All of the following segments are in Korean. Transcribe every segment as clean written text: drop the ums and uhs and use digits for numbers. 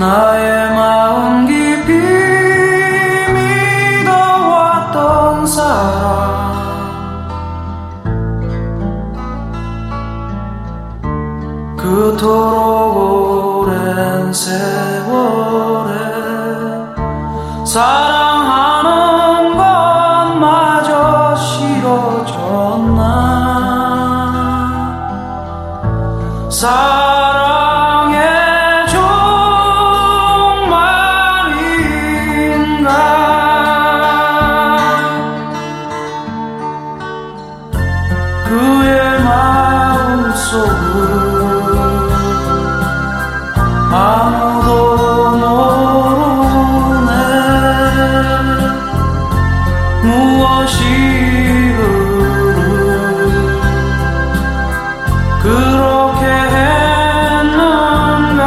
나의 마음 깊이 믿어왔던 사람 그토록 오랜 세월에 사랑하는 것마저 싫어졌나 사랑의 종말인가 그의 마음속을 아무도 모르네 무엇이 그렇게 했는가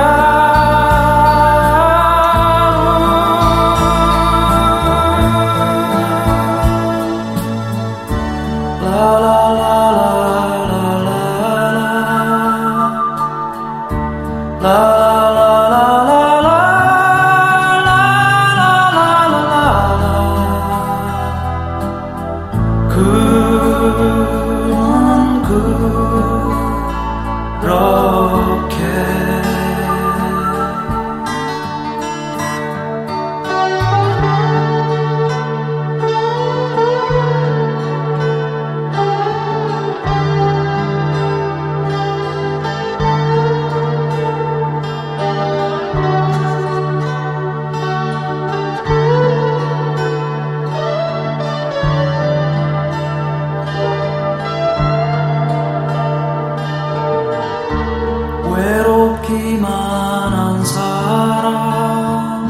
외롭기만 한 사람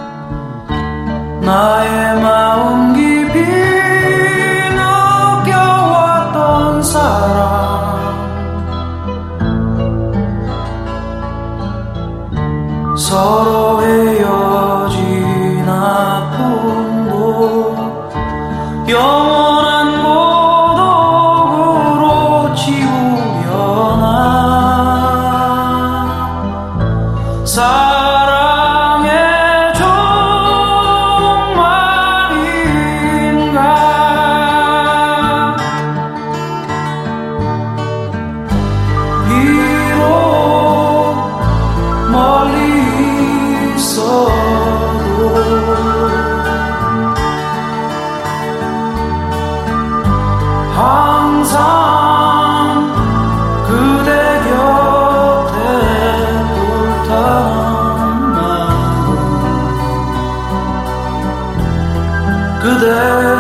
나의 마음 깊이 느껴왔던 사람 서로 헤어진 아픔도 영원한 고독으로 지우려나 사랑의 종말인가 비록 멀리 있어도 항상 그대 곁에 그대